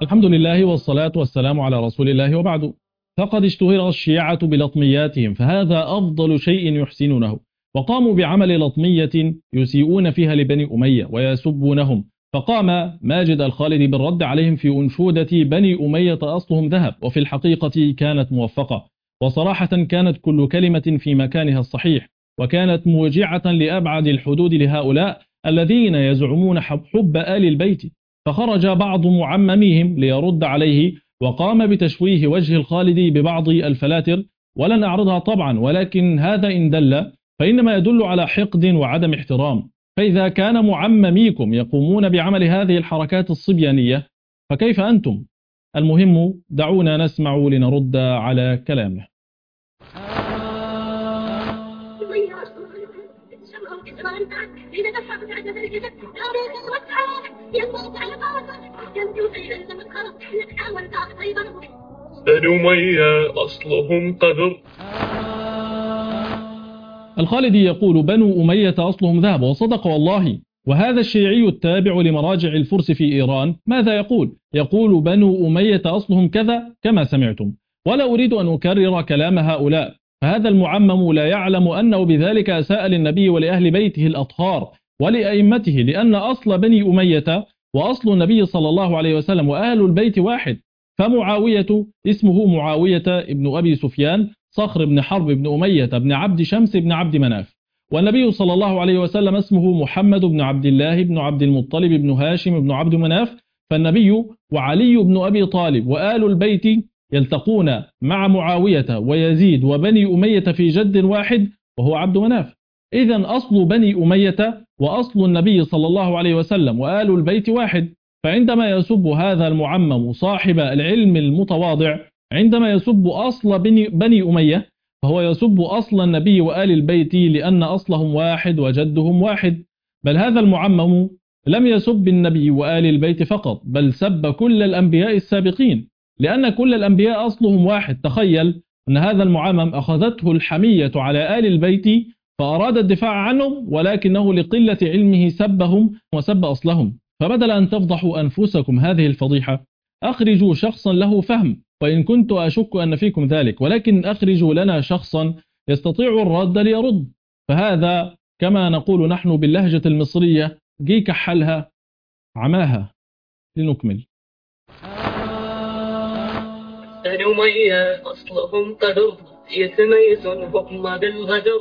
الحمد لله والصلاة والسلام على رسول الله وبعد. فقد اشتهر الشيعة بلطمياتهم، فهذا أفضل شيء يحسنونه، وقاموا بعمل لطمية يسيئون فيها لبني أمية ويسبونهم. فقام ماجد الخالدي بالرد عليهم في أنشودة بني أمية أصلهم ذهب، وفي الحقيقة كانت موفقة، وصراحة كانت كل كلمة في مكانها الصحيح، وكانت موجعة لأبعد الحدود لهؤلاء الذين يزعمون حب آل البيت. فخرج بعض معمميهم ليرد عليه، وقام بتشويه وجه الخالدي ببعض الفلاتر، ولن أعرضها طبعا، ولكن هذا إن دل فإنما يدل على حقد وعدم احترام. فإذا كان معمميكم يقومون بعمل هذه الحركات الصبيانية، فكيف أنتم؟ المهم دعونا نسمع لنرد على كلامه. بنو أمية أصلهم قدر. الخالدي يقول بنو أمية أصلهم ذهب، وصدق والله. وهذا الشيعي التابع لمراجع الفرس في إيران ماذا يقول؟ يقول بنو أمية أصلهم كذا كما سمعتم، ولا أريد أن أكرر كلام هؤلاء. فهذا المعمم لا يعلم أنه بذلك أساء للنبي ولأهل بيته الأطهار ولأئمته، لأن أصل بني أمية وأصل النبي صلى الله عليه وسلم وأهل البيت واحد. فمعاوية اسمه معاوية ابن أبي سفيان صخر بن حرب بن أمية بن عبد شمس بن عبد مناف، والنبي صلى الله عليه وسلم اسمه محمد بن عبد الله بن عبد المطلب بن هاشم بن عبد مناف. فالنبي وعلي بن أبي طالب وآل البيت يلتقون مع معاوية ويزيد وبني أمية في جد واحد وهو عبد مناف. إذن أصل بني أمية وأصل النبي صلى الله عليه وسلم وآل البيت واحد. فعندما يسب هذا المعمم صاحب العلم المتواضع، عندما يسب أصل بني أمية، فهو يسب أصل النبي وآل البيت، لأن أصلهم واحد وجدهم واحد. بل هذا المعمم لم يسب النبي وآل البيت فقط، بل سب كل الأنبياء السابقين، لأن كل الأنبياء أصلهم واحد. تخيل أن هذا المعمم أخذته الحمية على آل البيت فأراد الدفاع عنهم، ولكنه لقلة علمه سبهم وسب أصلهم. فبدل أن تفضحوا أنفسكم هذه الفضيحة، أخرجوا شخصا له فهم، وإن كنت أشك أن فيكم ذلك، ولكن أخرجوا لنا شخصا يستطيع الرد ليرد. فهذا كما نقول نحن باللهجة المصرية جيك حلها عماها. لنكمل. بنو أمية أصلهم قدر، يتميزون هم بالغدر.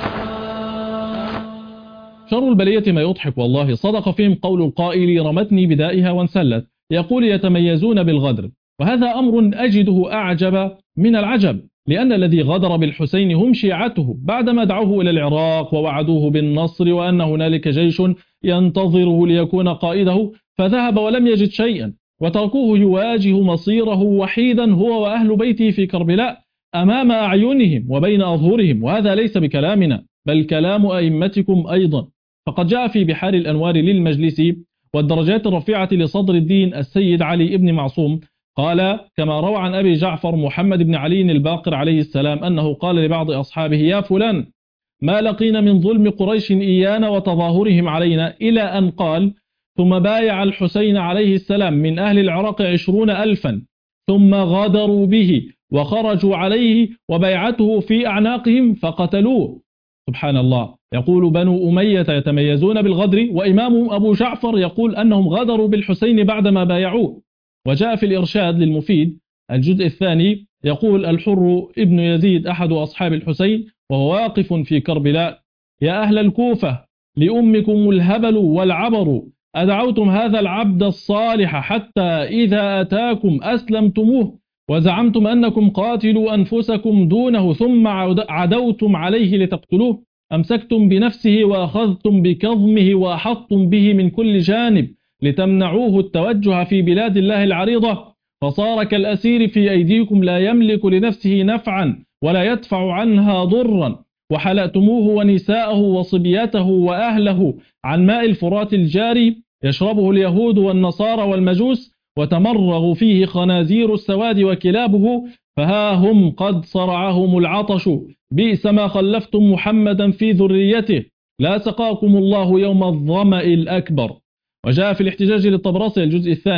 شر البلية ما يضحك والله، صدق فيهم قول القائل رمتني بدائها وانسلت. يقول يتميزون بالغدر، وهذا أمر أجده أعجب من العجب، لأن الذي غدر بالحسين هم شيعته بعدما دعوه إلى العراق ووعدوه بالنصر وأن هنالك جيش ينتظره ليكون قائده، فذهب ولم يجد شيئا، وتركوه يواجه مصيره وحيدا هو وأهل بيته في كربلاء أمام أعينهم وبين أظهرهم. وهذا ليس بكلامنا بل كلام أئمتكم أيضا. فقد جاء في بحار الأنوار للمجلس والدرجات الرفيعة لصدر الدين السيد علي ابن معصوم، قال كما روى عن أبي جعفر محمد بن علي الباقر عليه السلام أنه قال لبعض أصحابه: يا فلان، ما لقينا من ظلم قريش إيانا وتظاهرهم علينا، إلى أن قال: ثم بايع الحسين عليه السلام من أهل العراق 20,000 ثم غادروا به وخرجوا عليه وبيعته في أعناقهم فقتلوه. سبحان الله. يقول بنو أمية يتميزون بالغدر، وإمام أبو جعفر يقول أنهم غدروا بالحسين بعدما بايعوه. وجاء في الإرشاد للمفيد الجزء الثاني يقول الحر ابن يزيد أحد أصحاب الحسين وهو واقف في كربلاء: يا أهل الكوفة، لأمكم الهبل والعبر، أدعوتم هذا العبد الصالح حتى إذا أتاكم أسلمتموه، وزعمتم أنكم قاتلوا أنفسكم دونه، ثم عدوتم عليه لتقتلوه، أمسكتم بنفسه وأخذتم بكظمه وأحطتم به من كل جانب لتمنعوه التوجه في بلاد الله العريضة، فصار كالأسير في أيديكم لا يملك لنفسه نفعا ولا يدفع عنها ضرا، وحلأتموه ونساءه وصبيته وأهله عن ماء الفرات الجاري يشربه اليهود والنصارى والمجوس، وتمرغ فيه خنازير السواد وكلابه، فها هم قد صرعهم العطش، بئس ما خلفتم محمدا في ذريته، لا سقاكم الله يوم الظمأ الأكبر. وجاء في الاحتجاج للطبراسي الجزء الثاني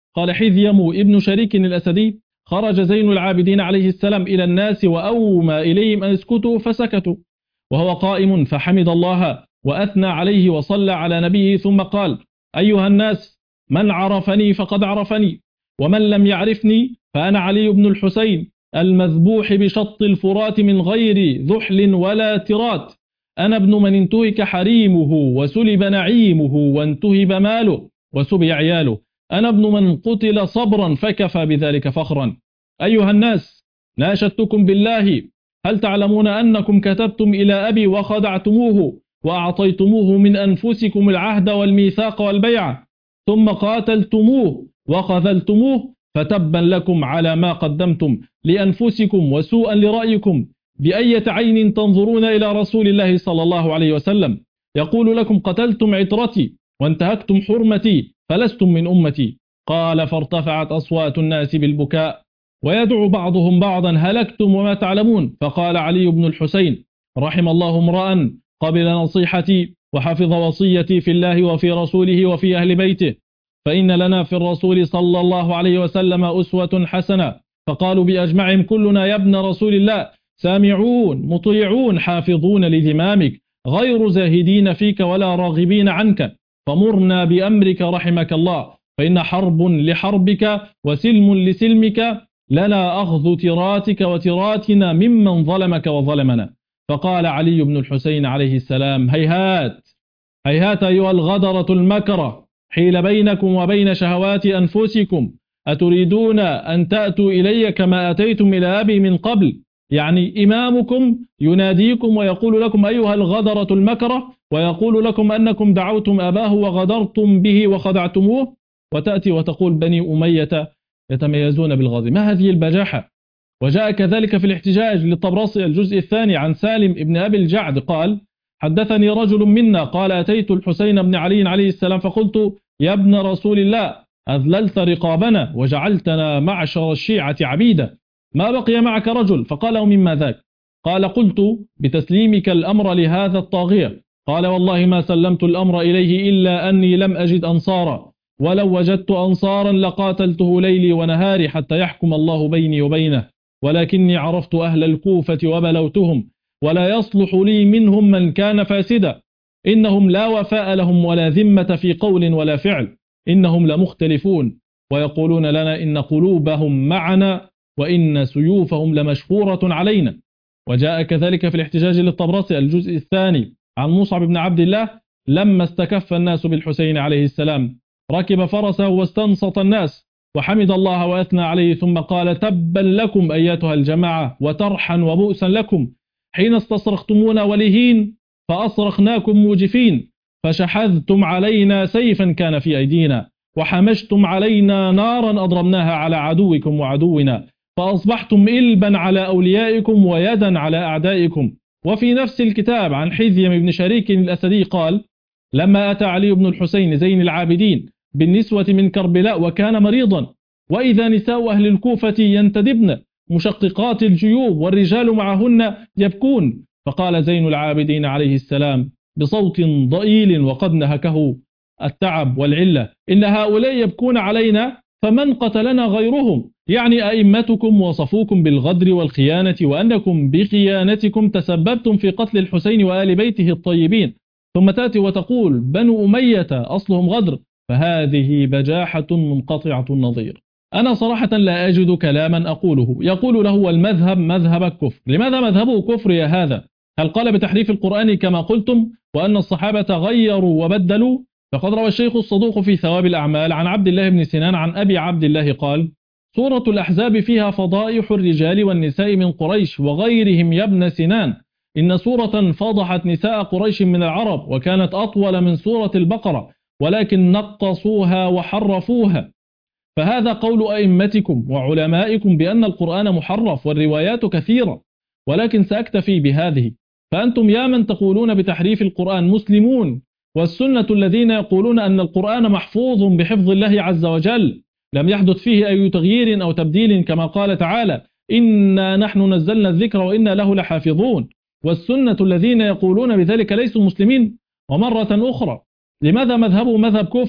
قال حذيم ابن شريك الأسدي: خرج زين العابدين عليه السلام إلى الناس وأومى إليهم أن اسكتوا فسكتوا، وهو قائم فحمد الله وأثنى عليه وصلى على نبيه ثم قال: أيها الناس، من عرفني فقد عرفني، ومن لم يعرفني فأنا علي بن الحسين المذبوح بشط الفرات من غير ذحل ولا ترات. أنا ابن من انتهك حريمه وسلب نعيمه وانتهب ماله وسبي عياله. أنا ابن من قتل صبرا فكفى بذلك فخرا. أيها الناس، ناشدتكم بالله، هل تعلمون أنكم كتبتم إلى أبي وخدعتموه وأعطيتموه من أنفسكم العهد والميثاق والبيعة، ثم قاتلتموه وخذلتموه، فتبا لكم على ما قدمتم لأنفسكم وسوءا لرأيكم. بأية عين تنظرون إلى رسول الله صلى الله عليه وسلم يقول لكم: قتلتم عترتي وانتهكتم حرمتي فلستم من أمتي. قال: فارتفعت أصوات الناس بالبكاء ويدعو بعضهم بعضا: هلكتم وما تعلمون. فقال علي بن الحسين: رحم الله امرأ قبل نصيحتي وحفظ وصيتي في الله وفي رسوله وفي أهل بيته، فإن لنا في الرسول صلى الله عليه وسلم أسوة حسنة. فقالوا بأجمعهم: كلنا يا ابن رسول الله سامعون مطيعون حافظون لذمامك، غير زاهدين فيك ولا راغبين عنك، فمرنا بأمرك رحمك الله، فإن حرب لحربك وسلم لسلمك، لنا أخذ تراتك وتراتنا ممن ظلمك وظلمنا. فقال علي بن الحسين عليه السلام: هيهات هيهات أيها الغدرة المكرة، حيل بينكم وبين شهوات أنفسكم، أتريدون أن تأتوا إلي كما أتيتم إلى أبي من قبل؟ يعني إمامكم يناديكم ويقول لكم أيها الغدرة المكرة، ويقول لكم أنكم دعوتم أباه وغدرتم به وخدعتموه، وتأتي وتقول بني أمية يتميزون بالغضب. ما هذه البجاحة؟ وجاء كذلك في الاحتجاج للطبرسي الجزء الثاني عن سالم ابن أبي الجعد قال: حدثني رجل منا قال: أتيت الحسين بن علي عليه السلام فقلت: يا ابن رسول الله، أذللت رقابنا وجعلتنا معشر الشيعة عبيدا، ما بقي معك رجل. فقال: ومما ذاك؟ قال: قلت: بتسليمك الأمر لهذا الطاغية. قال: والله ما سلمت الأمر إليه إلا أني لم أجد أنصارا، ولو وجدت أنصارا لقاتلته ليلي ونهاري حتى يحكم الله بيني وبينه، ولكني عرفت أهل الكوفة وبلوتهم، ولا يصلح لي منهم من كان فاسدا، إنهم لا وفاء لهم ولا ذمة في قول ولا فعل، إنهم لمختلفون، ويقولون لنا إن قلوبهم معنا وإن سيوفهم لمشهورة علينا. وجاء كذلك في الاحتجاج للطبرسي الجزء الثاني عن مصعب بن عبد الله: لما استكف الناس بالحسين عليه السلام ركب فرسه واستنصت الناس وحمد الله وأثنى عليه، ثم قال: تبا لكم أيتها الجماعة وترحا وبؤسا لكم، حين استصرختمونا ولهين فأصرخناكم موجفين، فشحذتم علينا سيفا كان في أيدينا، وحمشتم علينا نارا أضرمناها على عدوكم وعدونا، فأصبحتم إلبا على أوليائكم ويدا على أعدائكم. وفي نفس الكتاب عن حذيم بن شريك الأسدي قال: لما أتى علي بن الحسين زين العابدين بالنسوة من كربلاء وكان مريضا، وإذا نساء أهل الكوفة ينتدبن مشققات الجيوب والرجال معهن يبكون، فقال زين العابدين عليه السلام بصوت ضئيل وقد نهكه التعب والعلة: إن هؤلاء يبكون علينا، فمن قتلنا غيرهم؟ يعني أئمتكم وصفوكم بالغدر والخيانة، وأنكم بخيانتكم تسببتم في قتل الحسين وآل بيته الطيبين، ثم تأتي وتقول بنو أمية أصلهم غدر، فهذه بجاحة منقطعة النظير. أنا صراحة لا أجد كلاما أقوله. يقول له: والمذهب مذهب الكفر. لماذا مذهبه كفر يا هذا؟ هل قال بتحريف القرآن كما قلتم وأن الصحابة غيروا وبدلوا؟ فقد روى الشيخ الصدوق في ثواب الأعمال عن عبد الله بن سنان عن أبي عبد الله قال: سورة الأحزاب فيها فضائح الرجال والنساء من قريش وغيرهم يا ابن سنان، إن سورة فضحت نساء قريش من العرب وكانت أطول من سورة البقرة، ولكن نقصوها وحرفوها، فهذا قول أئمتكم وعلمائكم بأن القرآن محرف والروايات كثيرة، ولكن سأكتفي بهذه. فأنتم يا من تقولون بتحريف القرآن مسلمون، والسنة الذين يقولون أن القرآن محفوظ بحفظ الله عز وجل، لم يحدث فيه أي تغيير أو تبديل، كما قال تعالى: إنا نحن نزلنا الذكر وإنا له لحافظون. والسنة الذين يقولون بذلك ليسوا مسلمين. ومرة أخرى، لماذا مذهبه مذهب كفر؟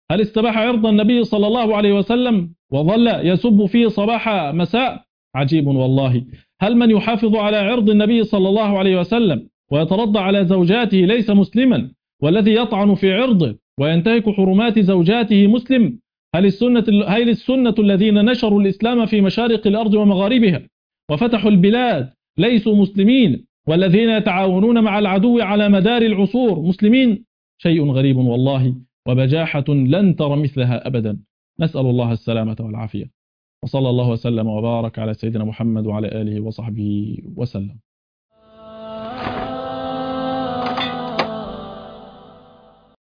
هل استباح عرض النبي صلى الله عليه وسلم وظل يسب فيه صباح مساء؟ عجيب والله. هل من يحافظ على عرض النبي صلى الله عليه وسلم ويترضى على زوجاته ليس مسلما، والذي يطعن في عرضه وينتهك حرمات زوجاته مسلم؟ هل السنة الذين نشروا الإسلام في مشارق الأرض ومغاربها وفتحوا البلاد ليسوا مسلمين، والذين يتعاونون مع العدو على مدار العصور مسلمين؟ شيء غريب والله، وبجاحة لن ترى مثلها أبدا. نسأل الله السلامة والعافية، وصلى الله وسلم وبارك على سيدنا محمد وعلى آله وصحبه وسلم.